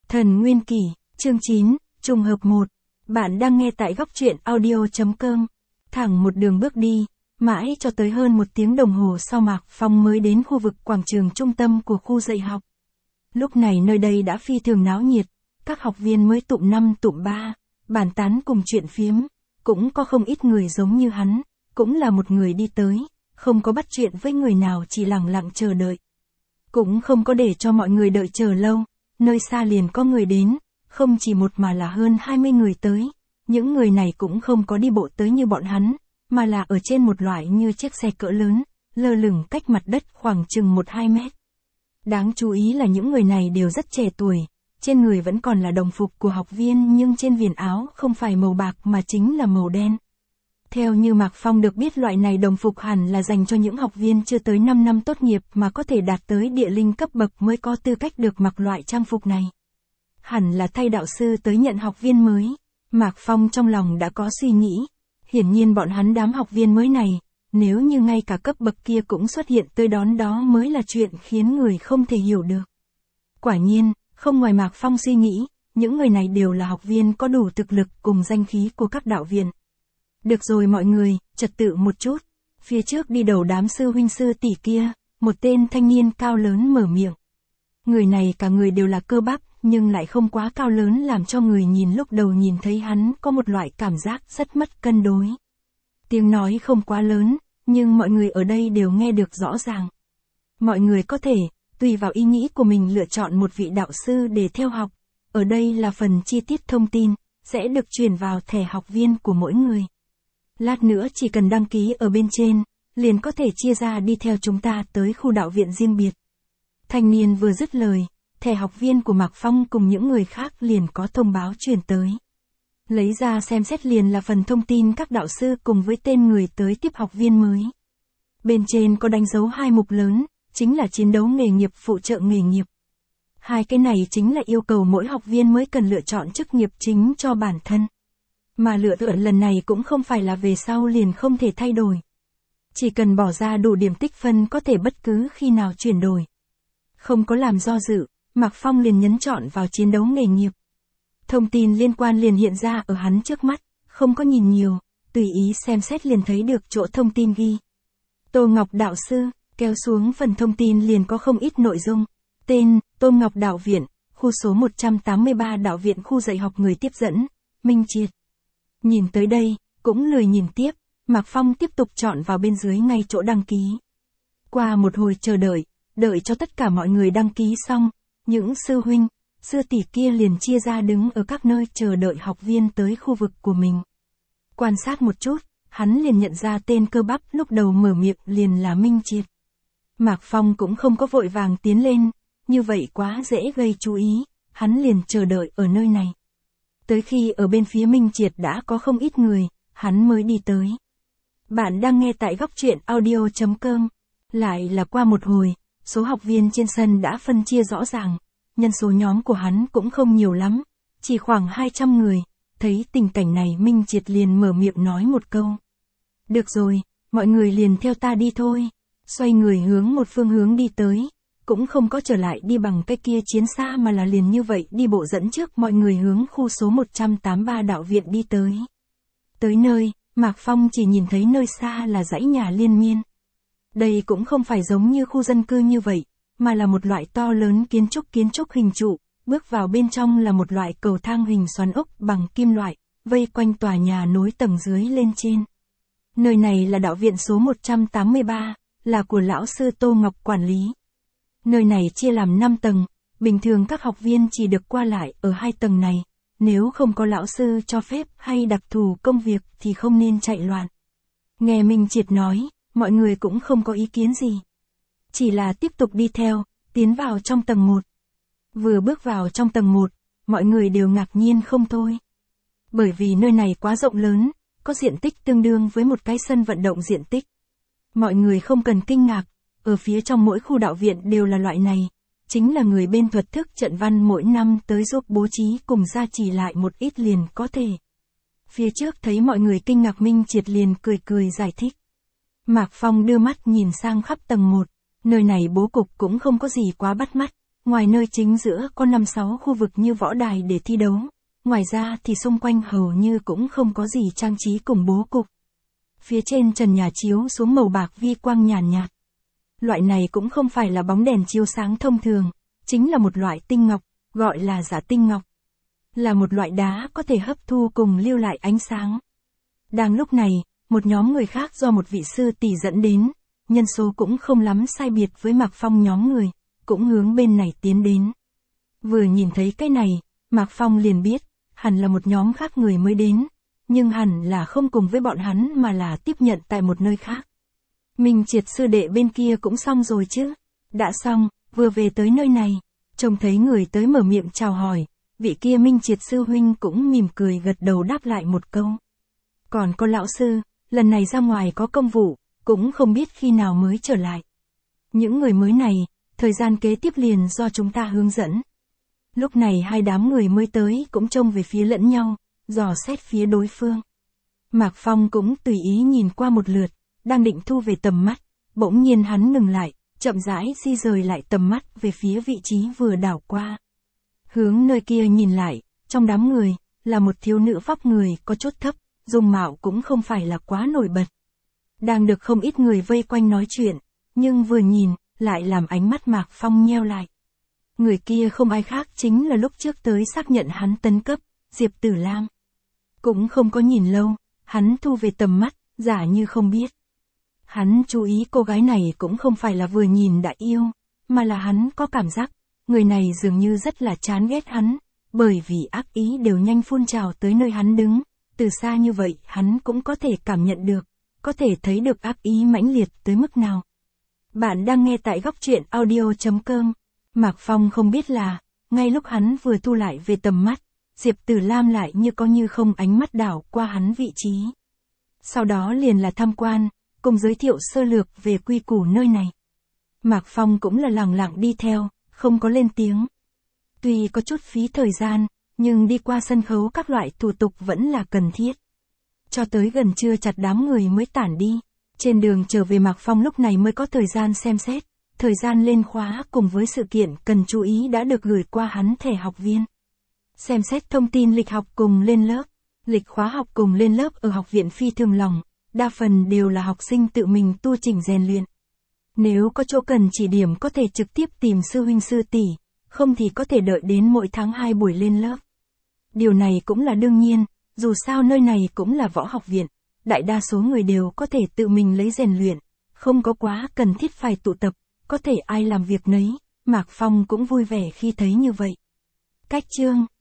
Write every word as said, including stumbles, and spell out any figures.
Thần Nguyên Kỷ, chương chín, trùng hợp một. Bạn đang nghe tại góc truyện audio chấm com. Thẳng một đường bước đi, mãi cho tới hơn một tiếng đồng hồ sau Mạc Phong mới đến khu vực quảng trường trung tâm của khu dạy học. Lúc này nơi đây đã phi thường náo nhiệt, các học viên mới tụm năm tụm ba, bàn tán cùng chuyện phiếm, cũng có không ít người giống như hắn, cũng là một người đi tới, không có bắt chuyện với người nào, chỉ lặng lặng chờ đợi. Cũng không có để cho mọi người đợi chờ lâu, nơi xa liền có người đến, không chỉ một mà là hơn hai mươi người tới. Những người này cũng không có đi bộ tới như bọn hắn, mà là ở trên một loại như chiếc xe cỡ lớn, lơ lửng cách mặt đất khoảng chừng một hai mét. Đáng chú ý là những người này đều rất trẻ tuổi, trên người vẫn còn là đồng phục của học viên nhưng trên viền áo không phải màu bạc mà chính là màu đen. Theo như Mạc Phong được biết, loại này đồng phục hẳn là dành cho những học viên chưa tới năm năm tốt nghiệp mà có thể đạt tới địa linh cấp bậc mới có tư cách được mặc loại trang phục này. Hẳn là thay đạo sư tới nhận học viên mới. Mạc Phong trong lòng đã có suy nghĩ. Hiển nhiên bọn hắn đám học viên mới này, nếu như ngay cả cấp bậc kia cũng xuất hiện tới đón đó mới là chuyện khiến người không thể hiểu được. Quả nhiên, không ngoài Mạc Phong suy nghĩ, những người này đều là học viên có đủ thực lực cùng danh khí của các đạo viện. Được rồi mọi người, trật tự một chút. Phía trước đi đầu đám sư huynh sư tỷ kia, một tên thanh niên cao lớn mở miệng. Người này cả người đều là cơ bắp, nhưng lại không quá cao lớn làm cho người nhìn lúc đầu nhìn thấy hắn có một loại cảm giác rất mất cân đối. Tiếng nói không quá lớn, nhưng mọi người ở đây đều nghe được rõ ràng. Mọi người có thể, tùy vào ý nghĩ của mình lựa chọn một vị đạo sư để theo học. Ở đây là phần chi tiết thông tin, sẽ được truyền vào thẻ học viên của mỗi người. Lát nữa chỉ cần đăng ký ở bên trên, liền có thể chia ra đi theo chúng ta tới khu đạo viện riêng biệt. Thanh niên vừa dứt lời, thẻ học viên của Mạc Phong cùng những người khác liền có thông báo truyền tới. Lấy ra xem xét liền là phần thông tin các đạo sư cùng với tên người tới tiếp học viên mới. Bên trên có đánh dấu hai mục lớn, chính là chiến đấu nghề nghiệp, phụ trợ nghề nghiệp. Hai cái này chính là yêu cầu mỗi học viên mới cần lựa chọn chức nghiệp chính cho bản thân. Mà lựa chọn lần này cũng không phải là về sau liền không thể thay đổi. Chỉ cần bỏ ra đủ điểm tích phân có thể bất cứ khi nào chuyển đổi. Không có làm do dự, Mạc Phong liền nhấn chọn vào chiến đấu nghề nghiệp. Thông tin liên quan liền hiện ra ở hắn trước mắt, không có nhìn nhiều, tùy ý xem xét liền thấy được chỗ thông tin ghi. Tô Ngọc đạo sư, kéo xuống phần thông tin liền có không ít nội dung. Tên, Tô Ngọc đạo viện, khu số một trăm tám mươi ba đạo viện, khu dạy học, người tiếp dẫn, Minh Triệt. Nhìn tới đây, cũng lười nhìn tiếp, Mạc Phong tiếp tục chọn vào bên dưới ngay chỗ đăng ký. Qua một hồi chờ đợi, đợi cho tất cả mọi người đăng ký xong, những sư huynh, sư tỷ kia liền chia ra đứng ở các nơi chờ đợi học viên tới khu vực của mình. Quan sát một chút, hắn liền nhận ra tên cơ bắp lúc đầu mở miệng liền là Minh Triệt. Mạc Phong cũng không có vội vàng tiến lên, như vậy quá dễ gây chú ý, hắn liền chờ đợi ở nơi này. Tới khi ở bên phía Minh Triệt đã có không ít người, hắn mới đi tới. Bạn đang nghe tại góc truyện audio chấm com. Lại là qua một hồi, số học viên trên sân đã phân chia rõ ràng. Nhân số nhóm của hắn cũng không nhiều lắm, chỉ khoảng hai trăm người. Thấy tình cảnh này, Minh Triệt liền mở miệng nói một câu. Được rồi, mọi người liền theo ta đi thôi. Xoay người hướng một phương hướng đi tới. Cũng không có trở lại đi bằng cái kia chiến xa mà là liền như vậy đi bộ dẫn trước mọi người hướng khu số một trăm tám mươi ba đạo viện đi tới. Tới nơi, Mạc Phong chỉ nhìn thấy nơi xa là dãy nhà liên miên. Đây cũng không phải giống như khu dân cư như vậy, mà là một loại to lớn kiến trúc kiến trúc hình trụ, bước vào bên trong là một loại cầu thang hình xoắn ốc bằng kim loại, vây quanh tòa nhà nối tầng dưới lên trên. Nơi này là đạo viện số một trăm tám mươi ba, là của lão sư Tô Ngọc quản lý. Nơi này chia làm năm tầng, bình thường các học viên chỉ được qua lại ở hai tầng này, nếu không có lão sư cho phép hay đặc thù công việc thì không nên chạy loạn. Nghe Minh Triệt nói, mọi người cũng không có ý kiến gì. Chỉ là tiếp tục đi theo, tiến vào trong tầng một. Vừa bước vào trong tầng một, mọi người đều ngạc nhiên không thôi. Bởi vì nơi này quá rộng lớn, có diện tích tương đương với một cái sân vận động diện tích. Mọi người không cần kinh ngạc. Ở phía trong mỗi khu đạo viện đều là loại này, chính là người bên thuật thức trận văn mỗi năm tới giúp bố trí cùng gia trì lại một ít liền có thể. Phía trước thấy mọi người kinh ngạc, Minh Triệt liền cười cười giải thích. Mạc Phong đưa mắt nhìn sang khắp tầng một, nơi này bố cục cũng không có gì quá bắt mắt, ngoài nơi chính giữa có năm sáu khu vực như võ đài để thi đấu, ngoài ra thì xung quanh hầu như cũng không có gì trang trí cùng bố cục. Phía trên trần nhà chiếu xuống màu bạc vi quang nhàn nhạt. Loại này cũng không phải là bóng đèn chiếu sáng thông thường, chính là một loại tinh ngọc, gọi là giả tinh ngọc. Là một loại đá có thể hấp thu cùng lưu lại ánh sáng. Đang lúc này, một nhóm người khác do một vị sư tỷ dẫn đến, nhân số cũng không lắm sai biệt với Mạc Phong nhóm người, cũng hướng bên này tiến đến. Vừa nhìn thấy cái này, Mạc Phong liền biết, hẳn là một nhóm khác người mới đến, nhưng hẳn là không cùng với bọn hắn mà là tiếp nhận tại một nơi khác. Minh Triệt sư đệ bên kia cũng xong rồi chứ? Đã xong, vừa về tới nơi này, trông thấy người tới mở miệng chào hỏi, vị kia Minh Triệt sư huynh cũng mỉm cười gật đầu đáp lại một câu. Còn có lão sư, lần này ra ngoài có công vụ, cũng không biết khi nào mới trở lại. Những người mới này, thời gian kế tiếp liền do chúng ta hướng dẫn. Lúc này hai đám người mới tới cũng trông về phía lẫn nhau, dò xét phía đối phương. Mạc Phong cũng tùy ý nhìn qua một lượt, đang định thu về tầm mắt, bỗng nhiên hắn ngừng lại, chậm rãi di rời lại tầm mắt về phía vị trí vừa đảo qua. Hướng nơi kia nhìn lại, trong đám người, là một thiếu nữ vóc người có chút thấp, dung mạo cũng không phải là quá nổi bật. Đang được không ít người vây quanh nói chuyện, nhưng vừa nhìn, lại làm ánh mắt Mạc Phong nheo lại. Người kia không ai khác chính là lúc trước tới xác nhận hắn tấn cấp, Diệp Tử Lam. Cũng không có nhìn lâu, hắn thu về tầm mắt, giả như không biết. Hắn chú ý cô gái này cũng không phải là vừa nhìn đã yêu, mà là hắn có cảm giác, người này dường như rất là chán ghét hắn, bởi vì ác ý đều nhanh phun trào tới nơi hắn đứng, từ xa như vậy hắn cũng có thể cảm nhận được, có thể thấy được ác ý mãnh liệt tới mức nào. Bạn đang nghe tại góc truyện audio chấm com. Mạc Phong không biết là, ngay lúc hắn vừa thu lại về tầm mắt, Diệp Tử Lam lại như có như không ánh mắt đảo qua hắn vị trí. Sau đó liền là tham quan, cùng giới thiệu sơ lược về quy củ nơi này. Mạc Phong cũng là lẳng lặng đi theo, không có lên tiếng. Tuy có chút phí thời gian, nhưng đi qua sân khấu các loại thủ tục vẫn là cần thiết. Cho tới gần trưa chặt đám người mới tản đi. Trên đường trở về Mạc Phong lúc này mới có thời gian xem xét. Thời gian lên khóa cùng với sự kiện cần chú ý đã được gửi qua hắn thẻ học viên. Xem xét thông tin lịch học cùng lên lớp. Lịch khóa học cùng lên lớp ở học viện Phi Thường Lòng, đa phần đều là học sinh tự mình tu chỉnh rèn luyện. Nếu có chỗ cần chỉ điểm có thể trực tiếp tìm sư huynh sư tỷ, không thì có thể đợi đến mỗi tháng hai buổi lên lớp. Điều này cũng là đương nhiên, dù sao nơi này cũng là võ học viện, đại đa số người đều có thể tự mình lấy rèn luyện, không có quá cần thiết phải tụ tập, có thể ai làm việc nấy, Mạc Phong cũng vui vẻ khi thấy như vậy. Cách chương